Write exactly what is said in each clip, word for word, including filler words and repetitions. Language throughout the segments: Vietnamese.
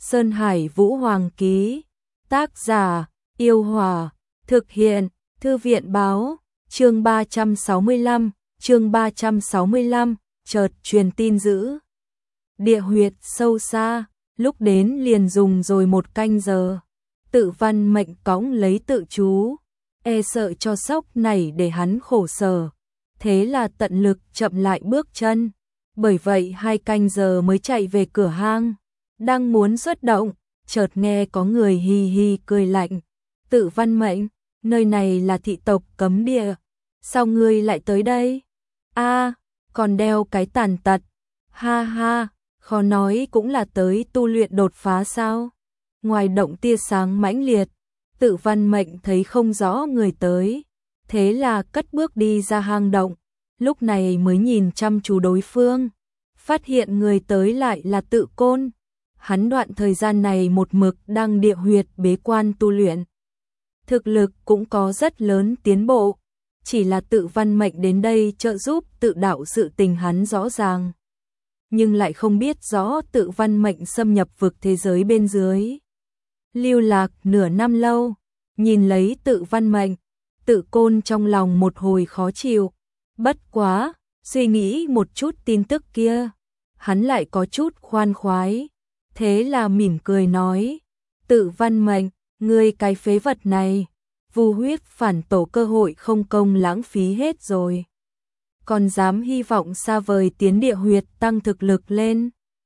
Sơn Hải Vũ Hoàng ký. Tác giả: Yêu Hòa. Thực hiện: Thư viện báo. Chương ba trăm sáu mươi lăm, chương ba trăm sáu mươi lăm, chợt truyền tin dữ. Địa huyệt sâu xa, lúc đến liền dùng rồi một canh giờ. Tự Văn Mệnh cõng lấy tự chú, e sợ cho sốc này để hắn khổ sở. Thế là tận lực chậm lại bước chân. Bởi vậy hai canh giờ mới chạy về cửa hang. Đang muốn xuất động, chợt nghe có người hi hi cười lạnh. Tự Văn Mệnh, nơi này là thị tộc cấm địa. Sao ngươi lại tới đây? A, còn đeo cái tàn tật. Ha ha, khó nói cũng là tới tu luyện đột phá sao? Ngoài động tia sáng mãnh liệt, Tự Văn Mệnh thấy không rõ người tới. Thế là cất bước đi ra hang động. Lúc này mới nhìn chăm chú đối phương. Phát hiện người tới lại là Tự Côn. Hắn đoạn thời gian này một mực đang địa huyệt bế quan tu luyện. Thực lực cũng có rất lớn tiến bộ. Chỉ là Tự Văn Mệnh đến đây trợ giúp tự đạo sự tình hắn rõ ràng. Nhưng lại không biết rõ Tự Văn Mệnh xâm nhập vực thế giới bên dưới. Lưu lạc nửa năm lâu, nhìn lấy Tự Văn Mệnh, Tự Côn trong lòng một hồi khó chịu. Bất quá, suy nghĩ một chút tin tức kia, hắn lại có chút khoan khoái. Thế là mỉm cười nói, Tự Văn Mệnh, ngươi cái phế vật này, vu huyết phản tổ cơ hội không công lãng phí hết rồi. Còn dám hy vọng xa vời tiến địa huyệt tăng thực lực lên.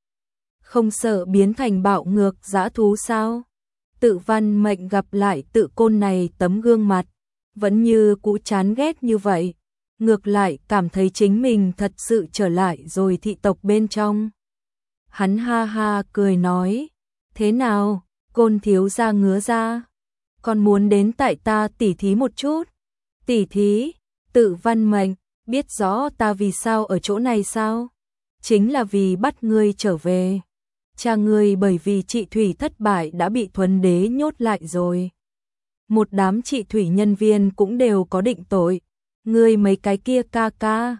Không sợ biến thành bạo ngược dã thú sao? Tự Văn Mệnh gặp lại Tự Côn này tấm gương mặt, vẫn như cũ chán ghét như vậy. Ngược lại cảm thấy chính mình thật sự trở lại rồi thị tộc bên trong. Hắn ha ha cười nói, thế nào, Côn thiếu gia ngứa ra, còn muốn đến tại ta tỉ thí một chút. Tỉ thí? Tự Văn Mệnh, biết rõ ta vì sao ở chỗ này sao? Chính là vì bắt ngươi trở về. Cha ngươi bởi vì trị thủy thất bại đã bị Thuần Đế nhốt lại rồi. Một đám trị thủy nhân viên cũng đều có định tội. Ngươi mấy cái kia ca ca.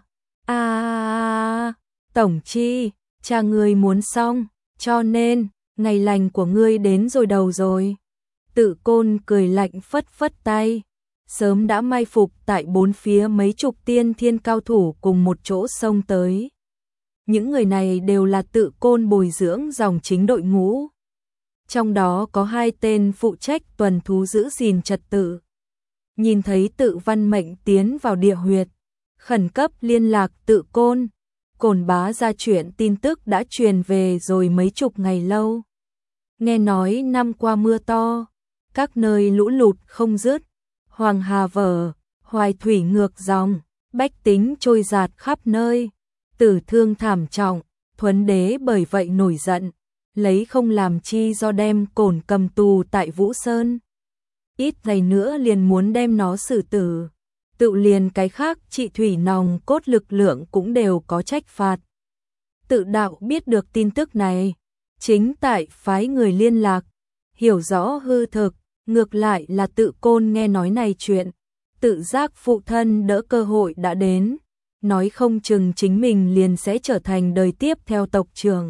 À, tổng chi, cha ngươi muốn xong, cho nên, ngày lành của ngươi đến rồi đầu rồi. Tự Côn cười lạnh phất phất tay. Sớm đã mai phục tại bốn phía mấy chục tiên thiên cao thủ cùng một chỗ xông tới. Những người này đều là Tự Côn bồi dưỡng dòng chính đội ngũ. Trong đó có hai tên phụ trách tuần thú giữ gìn trật tự. Nhìn thấy Tự Văn Mệnh tiến vào địa huyệt, khẩn cấp liên lạc Tự Côn. Cổn bá ra chuyện tin tức đã truyền về rồi mấy chục ngày lâu. Nghe nói năm qua mưa to, các nơi lũ lụt không dứt, Hoàng Hà vỡ, Hoài thủy ngược dòng, bách tính trôi dạt khắp nơi, tử thương thảm trọng. Thuần Đế bởi vậy nổi giận, lấy không làm chi do đem Cổn cầm tù tại Vũ Sơn. Ít ngày nữa liền muốn đem nó xử tử. Tự liền cái khác trị thủy nòng cốt lực lượng cũng đều có trách phạt. Tự đạo biết được tin tức này, chính tại phái người liên lạc, hiểu rõ hư thực. Ngược lại là Tự Côn nghe nói này chuyện, tự giác phụ thân đỡ cơ hội đã đến, nói không chừng chính mình liền sẽ trở thành đời tiếp theo tộc trưởng.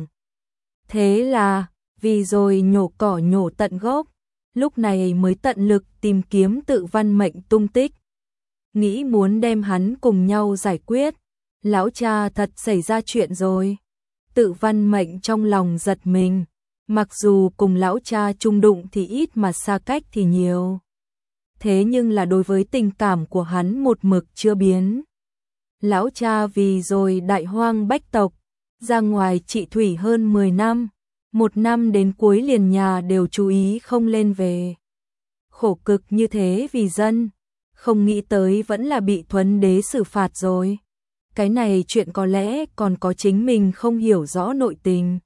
Thế là, vì rồi nhổ cỏ nhổ tận gốc, lúc này mới tận lực tìm kiếm Tự Văn Mệnh tung tích. Nghĩ muốn đem hắn cùng nhau giải quyết, lão cha thật xảy ra chuyện rồi. Tự Văn Mệnh trong lòng giật mình. Mặc dù cùng lão cha chung đụng thì ít mà xa cách thì nhiều. Thế nhưng là đối với tình cảm của hắn một mực chưa biến. Lão cha vì rồi đại hoang bách tộc, ra ngoài trị thủy hơn mười năm. Một năm đến cuối liền nhà đều chú ý không lên về. Khổ cực như thế vì dân, không nghĩ tới vẫn là bị Thuần Đế xử phạt rồi. Cái này chuyện có lẽ còn có chính mình không hiểu rõ nội tình.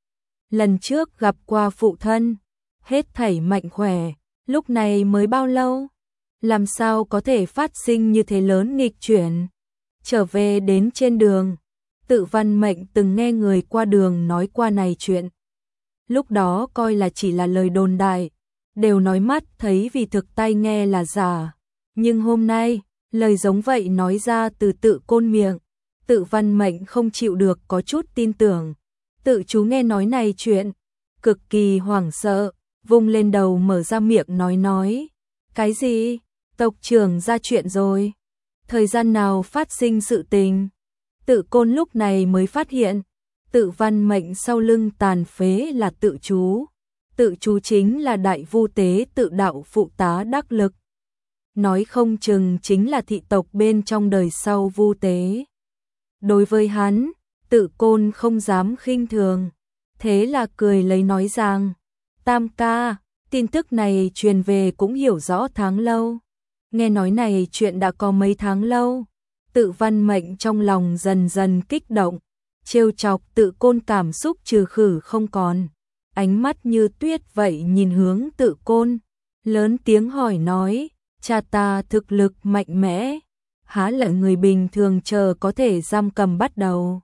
Lần trước gặp qua phụ thân, hết thảy mạnh khỏe, lúc này mới bao lâu? Làm sao có thể phát sinh như thế lớn nghịch chuyển? Trở về đến trên đường, Tự Văn Mệnh từng nghe người qua đường nói qua này chuyện. Lúc đó coi là chỉ là lời đồn đại, đều nói mắt thấy vì thực tay nghe là giả. Nhưng hôm nay, lời giống vậy nói ra từ Tự Côn miệng, Tự Văn Mệnh không chịu được có chút tin tưởng. Tự chú nghe nói này chuyện, cực kỳ hoảng sợ, vung lên đầu mở ra miệng nói nói. Cái gì? Tộc trưởng ra chuyện rồi? Thời gian nào phát sinh sự tình? Tự Côn lúc này mới phát hiện, Tự Văn Mệnh sau lưng tàn phế là Tự Chú. Tự Chú chính là đại vu tế tự đạo phụ tá đắc lực. Nói không chừng chính là thị tộc bên trong đời sau vu tế. Đối với hắn, Tự Côn không dám khinh thường, thế là cười lấy nói rằng, Tam ca, tin tức này truyền về cũng hiểu rõ tháng lâu. Nghe nói này chuyện đã có mấy tháng lâu. Tự Văn Mệnh trong lòng dần dần kích động, trêu chọc Tự Côn cảm xúc trừ khử không còn. Ánh mắt như tuyết vậy nhìn hướng Tự Côn, lớn tiếng hỏi nói, cha ta thực lực mạnh mẽ, há lại người bình thường chờ có thể giam cầm bắt đầu.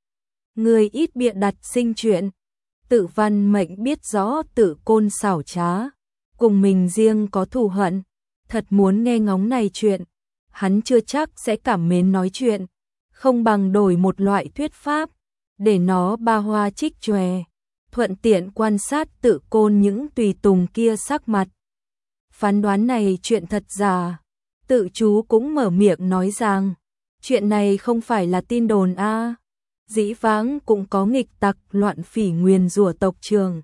Người ít bịa đặt sinh chuyện. Tự Văn Mệnh biết rõ Tự Côn xảo trá, cùng mình riêng có thù hận, thật muốn nghe ngóng này chuyện, hắn chưa chắc sẽ cảm mến nói chuyện, không bằng đổi một loại thuyết pháp, để nó ba hoa trích chòe, thuận tiện quan sát Tự Côn những tùy tùng kia sắc mặt. Phán đoán này chuyện thật giả. Tự Chú cũng mở miệng nói rằng, chuyện này không phải là tin đồn a. À. Dĩ vãng cũng có nghịch tặc loạn phỉ nguyền rủa tộc trường.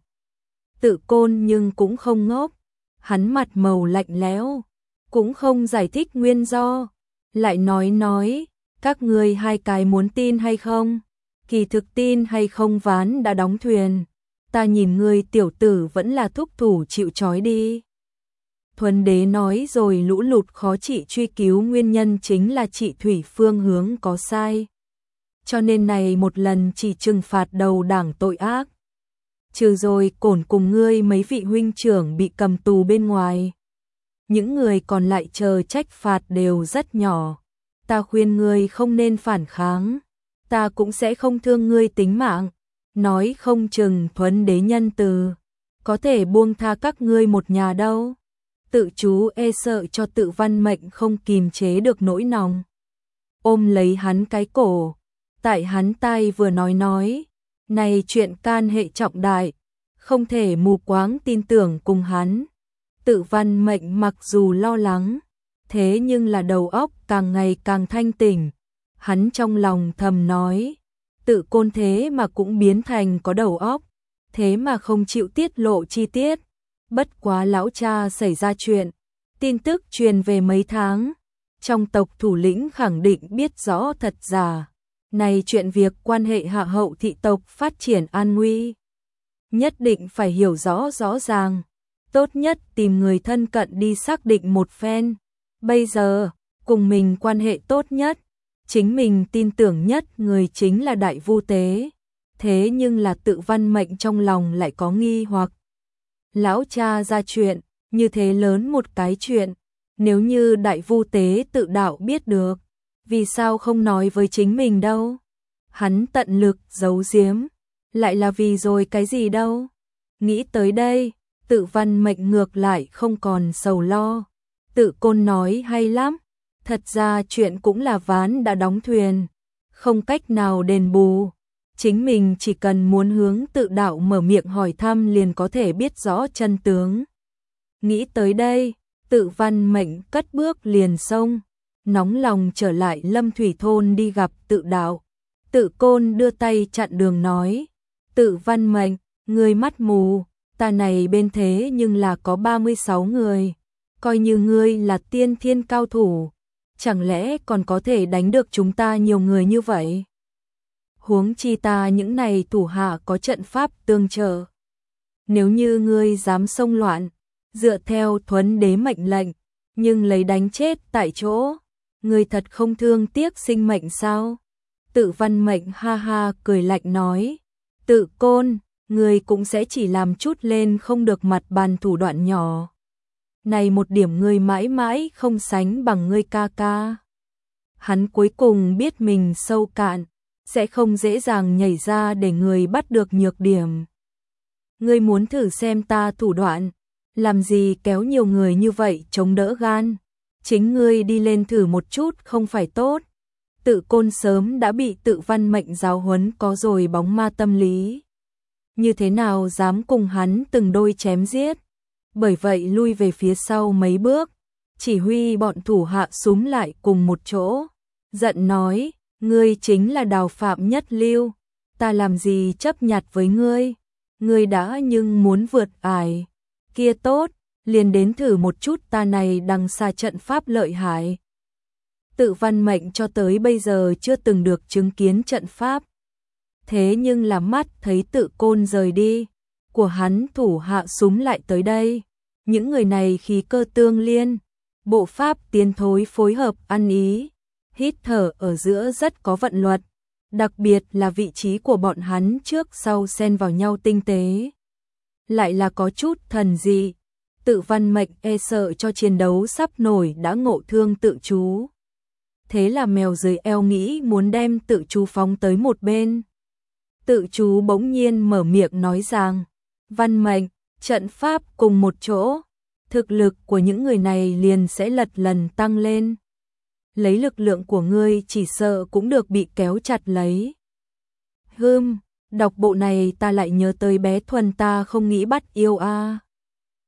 Tự Côn nhưng cũng không ngốc, hắn mặt màu lạnh lẽo, cũng không giải thích nguyên do, lại nói nói, các ngươi hai cái muốn tin hay không? Kỳ thực tin hay không ván đã đóng thuyền, ta nhìn ngươi tiểu tử vẫn là thúc thủ chịu trói đi. Thuần Đế nói rồi lũ lụt khó trị truy cứu nguyên nhân chính là trị thủy phương hướng có sai. Cho nên này một lần chỉ trừng phạt đầu đảng tội ác. Trừ rồi Cổn cùng ngươi mấy vị huynh trưởng bị cầm tù bên ngoài. Những người còn lại chờ trách phạt đều rất nhỏ. Ta khuyên ngươi không nên phản kháng. Ta cũng sẽ không thương ngươi tính mạng. Nói không chừng Thuần Đế nhân từ, có thể buông tha các ngươi một nhà đâu. Tự Chú e sợ cho Tự Văn Mệnh không kìm chế được nỗi lòng, ôm lấy hắn cái cổ, tại hắn tai vừa nói nói, này chuyện can hệ trọng đại, không thể mù quáng tin tưởng cùng hắn. Tự Văn Mệnh mặc dù lo lắng, thế nhưng là đầu óc càng ngày càng thanh tỉnh, hắn trong lòng thầm nói, Tự Côn thế mà cũng biến thành có đầu óc, thế mà không chịu tiết lộ chi tiết. Bất quá lão cha xảy ra chuyện, tin tức truyền về mấy tháng, trong tộc thủ lĩnh khẳng định biết rõ thật giả. Này chuyện việc quan hệ hạ hậu thị tộc phát triển an nguy, nhất định phải hiểu rõ rõ ràng, tốt nhất tìm người thân cận đi xác định một phen. Bây giờ, cùng mình quan hệ tốt nhất, chính mình tin tưởng nhất người chính là Đại Vu Tế, thế nhưng là Tự Văn Mệnh trong lòng lại có nghi hoặc. Lão cha ra chuyện, như thế lớn một cái chuyện, nếu như Đại Vu Tế tự đạo biết được, vì sao không nói với chính mình đâu? Hắn tận lực giấu giếm, lại là vì rồi cái gì đâu? Nghĩ tới đây, Tự Văn Mệnh ngược lại không còn sầu lo. Tự Côn nói hay lắm, thật ra chuyện cũng là ván đã đóng thuyền, không cách nào đền bù. Chính mình chỉ cần muốn hướng Tự đạo mở miệng hỏi thăm liền có thể biết rõ chân tướng. Nghĩ tới đây, Tự Văn Mệnh cất bước liền xông, nóng lòng trở lại Lâm Thủy Thôn đi gặp Tự đạo. Tự Côn đưa tay chặn đường nói, Tự Văn Mệnh, ngươi mắt mù, ta này bên thế nhưng là có ba mươi sáu người, coi như ngươi là tiên thiên cao thủ, chẳng lẽ còn có thể đánh được chúng ta nhiều người như vậy? Huống chi ta những này thủ hạ có trận pháp tương trợ. Nếu như ngươi dám xông loạn, dựa theo Thuần Đế mệnh lệnh, nhưng lấy đánh chết tại chỗ, ngươi thật không thương tiếc sinh mệnh sao? Tự Văn Mệnh ha ha cười lạnh nói, Tự Côn, ngươi cũng sẽ chỉ làm chút lên không được mặt bàn thủ đoạn nhỏ. Này một điểm ngươi mãi mãi không sánh bằng ngươi ca ca. Hắn cuối cùng biết mình sâu cạn, sẽ không dễ dàng nhảy ra để người bắt được nhược điểm. Ngươi muốn thử xem ta thủ đoạn, làm gì kéo nhiều người như vậy chống đỡ gan, chính ngươi đi lên thử một chút không phải tốt. Tự Côn sớm đã bị Tự Văn Mệnh giáo huấn có rồi bóng ma tâm lý. như thế nào dám cùng hắn từng đôi chém giết. Bởi vậy lui về phía sau mấy bước, chỉ huy bọn thủ hạ súm lại cùng một chỗ, giận nói, ngươi chính là Đào Phạm nhất lưu, ta làm gì chấp nhặt với ngươi, ngươi đã nhưng muốn vượt ải, kia tốt, liền đến thử một chút ta này đằng xa trận pháp lợi hại. Tự Văn Mệnh cho tới bây giờ chưa từng được chứng kiến trận pháp. Thế nhưng là mắt thấy Tự Côn rời đi, của hắn thủ hạ súm lại tới đây. Những người này khí cơ tương liên, bộ pháp tiến thối phối hợp ăn ý, hít thở ở giữa rất có vận luật, đặc biệt là vị trí của bọn hắn trước sau xen vào nhau tinh tế. Lại là có chút thần dị, Tự Văn Mệnh e sợ cho chiến đấu sắp nổi đã ngộ thương Tự Chú. Thế là mèo dưới eo nghĩ muốn đem Tự Chú phóng tới một bên. Tự Chú bỗng nhiên mở miệng nói rằng, Văn Mệnh, trận pháp cùng một chỗ, thực lực của những người này liền sẽ lật lần tăng lên. Lấy lực lượng của ngươi chỉ sợ cũng được bị kéo chặt lấy. Hừm, đọc bộ này ta lại nhớ tới bé Thuần ta không nghĩ bắt yêu a. À.